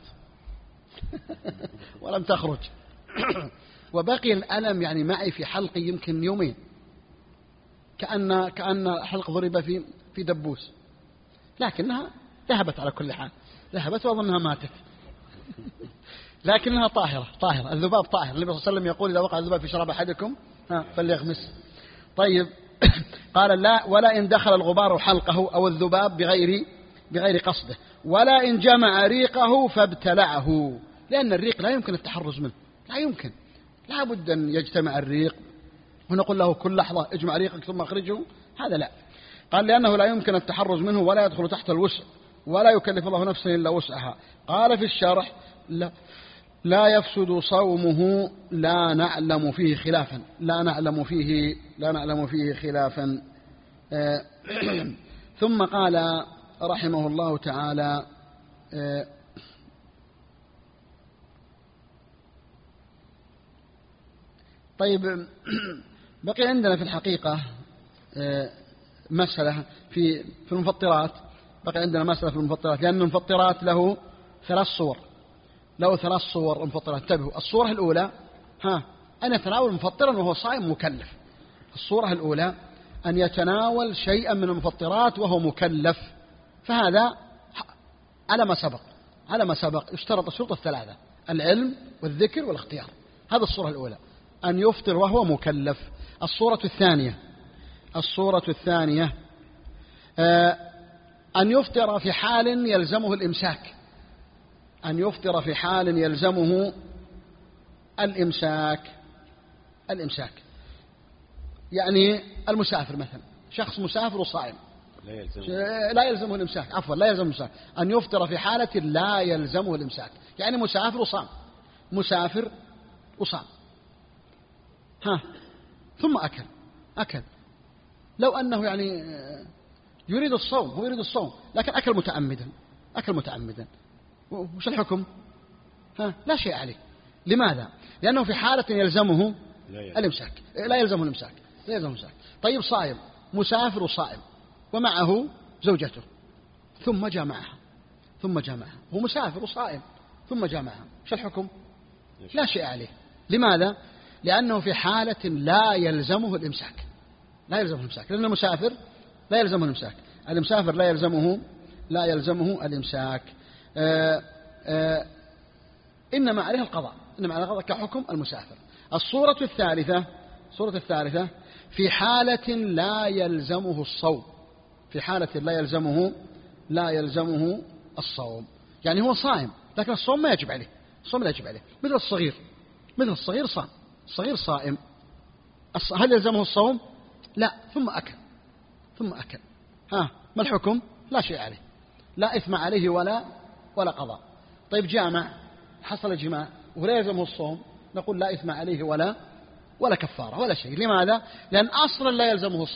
ولم تخرج. وبقي الألم يعني معي في حلقي يمكن يومين، كأن حلق ضرب في دبوس، لكنها ذهبت على كل حال. ذهبت وأظنها ماتت لكنها طاهرة. الذباب طاهر. النبي صلى الله عليه وسلم يقول إذا وقع الذباب في شراب أحدكم فليغمس. طيب قال لا ولا إن دخل الغبار حلقه أو الذباب بغير قصده، ولا إن جمع ريقه فابتلعه، لأن الريق لا يمكن التحرز منه، لا يمكن، لا بد أن يجتمع الريق ونقول له كل لحظة اجمع ريقك ثم أخرجه، هذا لا. قال لأنه لا يمكن التحرز منه ولا يدخل تحت الوسع ولا يكلف الله نفسا إلا وسعها. قال في الشرح لا يفسد صومه لا نعلم فيه خلافا. ثم قال رحمه الله تعالى طيب بقي عندنا في الحقيقة مسألة في المفطرات، لأن المفطرات له ثلاث صور مفطرات. انتبهوا، الصورة الأولى أن يتناول مفطرا وهو صائم مكلف. الصورة الأولى أن يتناول شيئا من المفطرات وهو مكلف، فهذا على ما سبق يشترط الشروط الثلاثة: العلم والذكر والاختيار. هذا الصورة الأولى، أن يفطر وهو مكلف. الصورة الثانية أن يفطر في حال يلزمه الإمساك. يعني المسافر مثلا، شخص مسافر وصائم لا يلزمه الإمساك، أن يفطر في حالة لا يلزمه الإمساك، يعني مسافر وصام ثم أكل لو أنه يعني يريد الصوم لكن أكل متعمدا، وش الحكم؟ لا شيء عليه. لماذا؟ لأنه في حالة يلزمه الإمساك، لا يلزمه الإمساك. طيب صائم، مسافر وصائم ومعه زوجته ثم جامعها، هو مسافر وصائم ثم جامعها، وش الحكم؟ لا شيء عليه. لماذا؟ لأنه في حالة لا يلزمه الإمساك، لأن المسافر لا يلزمه الإمساك، المسافر لا يلزمه الإمساك. إنما عليه القضاء كحكم المسافر. الصورة الثالثة في حالة لا يلزمه الصوم، يعني هو صائم لكن الصوم لا يجب عليه، مثل الصغير صام، الصغير صائم، هل يلزمه الصوم؟ لا، ثم أكل ما الحكم؟ لا شيء عليه، لا إثم عليه ولا قضاء. طيب جامع، حصل جماع ولا يلزمه الصوم، نقول لا إثم عليه ولا كفارة ولا شيء. لماذا؟ لأن أصلا لا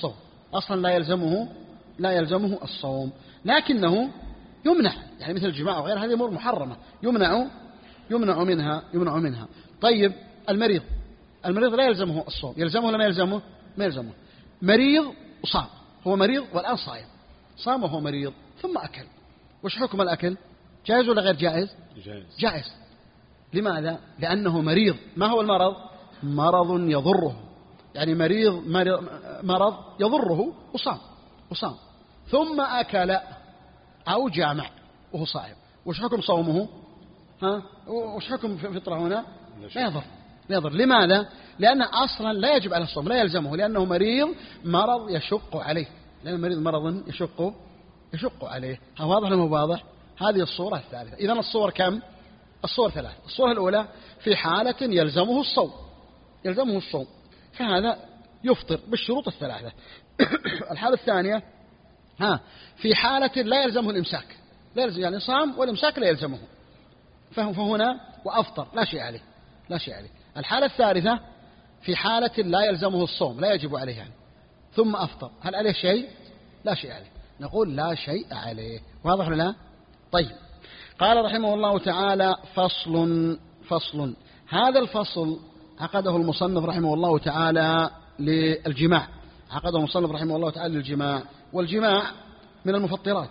يلزمه الصوم، لكنه يمنع، يعني مثل الجماع وغير هذه أمور محرمة يمنع منها. طيب المريض لا يلزمه الصوم، يلزمه ولا ما يلزمه؟ مريض وصام، هو مريض والآن صام وهو مريض ثم أكل، وش حكم الأكل؟ جائز ولا غير جائز؟ لماذا؟ لأنه مريض. ما هو المرض؟ مرض يضره، يعني مرض يضره وصام ثم أكل أو جامع وهو صائم، وش حكم صومه؟ وش حكم فطره هنا؟ لا يضر. لماذا؟ لأن أصلا لا يجب على الصوم، لا يلزمه، لأنه مرض يشق عليه، لأن المريض مرض يشق عليه. واضح ولا مو واضح؟ هذه الصورة الثالثة. إذن الصور كم؟ الصور ثلاث. الصورة الأولى في حالة يلزمه الصوم، فهذا يفطر بالشروط الثلاثة. الحالة الثانية في حالة لا يلزمه الإمساك، يعني صام والإمساك لا يلزمه، فهنا وأفطر لا شيء عليه. الحالة الثالثة في حالة لا يلزمه الصوم، لا يجب عليه يعني، ثم أفطر، هل عليه شيء؟ لا شيء عليه، نقول لا شيء عليه. واضح ولا لا؟ طيب، قال رحمه الله تعالى فصل. هذا الفصل عقده المصنف رحمه الله تعالى للجماع، والجماع من المفطرات،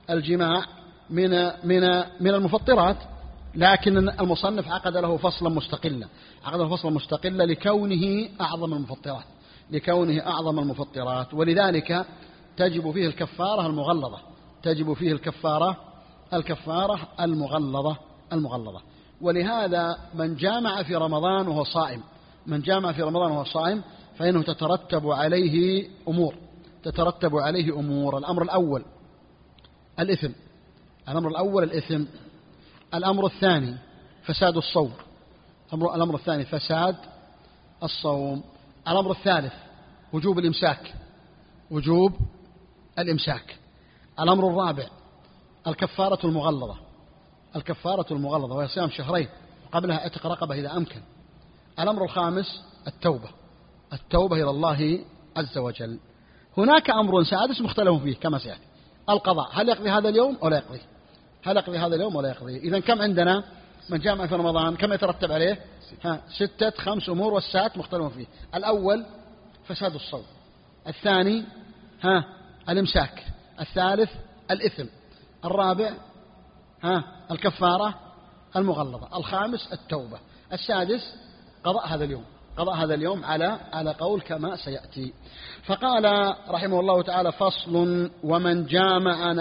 من المفطرات، لكن المصنف عقد له فصلا مستقلا لكونه أعظم المفطرات، ولذلك تجب فيه الكفارة الكفارة المغلظة. ولهذا من جامع في رمضان وهو صائم، من جامع في رمضان وهو صائم فإنه تترتب عليه أمور. الأمر الأول الإثم. الأمر الثاني فساد الصوم. الأمر الثاني فساد الصوم. الأمر الثالث وجوب الإمساك. الأمر الرابع الكفارة المغلظة وهي صيام شهرين قبلها عتق رقبة إذا أمكن. الأمر الخامس التوبة إلى الله عز وجل. هناك أمر سادس مختلف فيه كما سيأتي، القضاء، هل يقضي هذا اليوم ولا يقضي؟ إذن كم عندنا من جامع في رمضان كم يترتب عليه؟ 5 أمور، والسات مختلف فيه. الأول فساد الصوم، الثاني الإمساك، الثالث الإثم، الرابع الكفارة المغلظة، الخامس التوبة، السادس قضاء هذا اليوم على قول كما سيأتي. فقال رحمه الله تعالى: فصل: ومن جامع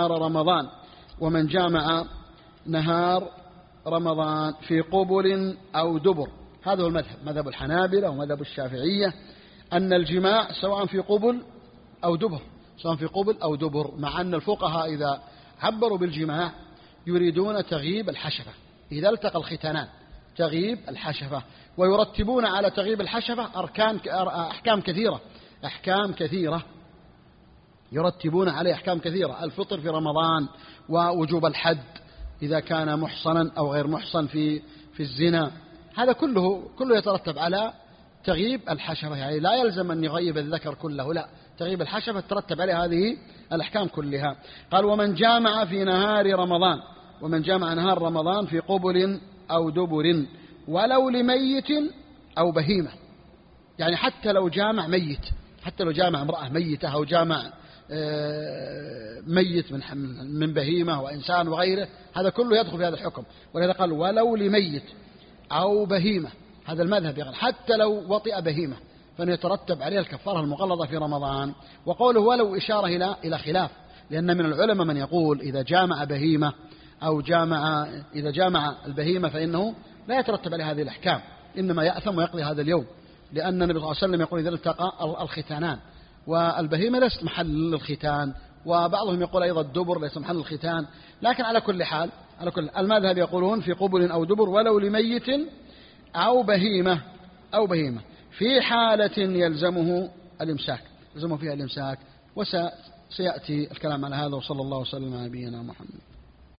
نهار رمضان في قبل أو دبر. هذا هو المذهب، مذهب الحنابلة ومذهب الشافعية، أن الجماع سواء في قبل أو دبر، مع أن الفقهاء إذا عبروا بالجماع يريدون تغييب الحشفة، إذا التقى الختانان تغييب الحشفة، ويرتبون على تغييب الحشفة أحكام كثيرة يرتبون عليه أحكام كثيرة: الفطر في رمضان، ووجوب الحد إذا كان محصنا أو غير محصن في الزنا. هذا كله يترتب على تغييب الحشفة، يعني لا يلزم أن يغيب الذكر كله، لا، تغييب الحشفة ترتب عليه هذه الأحكام كلها. قال: ومن جامع نهار رمضان في قبل أو دبر ولو لميت أو بهيمة. يعني حتى لو جامع امرأة ميتة، أو جامع ميت من بهيمة وإنسان وغيره، هذا كله يدخل في هذا الحكم. ولهذا قال: ولو لميت أو بهيمة. هذا المذهب يقول حتى لو وطئ بهيمة فإنه يترتب عليه الكفارة المغلظة في رمضان. وقوله ولو إشارة إلى خلاف، لأن من العلماء من يقول إذا جامع بهيمة أو إذا جامع البهيمة فإنه لا يترتب عليه هذه الأحكام، إنما يأثم ويقضي هذا اليوم، لأن النبي صلى الله عليه وسلم يقول: إذا التقى الختانان، والبهيمة ليست محل للختان، وبعضهم يقول أيضا الدبر ليس محل الختان. لكن على كل حال المذهب يقولون في قبل أو دبر ولو لميت أو بهيمة في حالة يلزمه فيها الإمساك. وسيأتي الكلام على هذا. وصلى الله وسلم على نبينا محمد.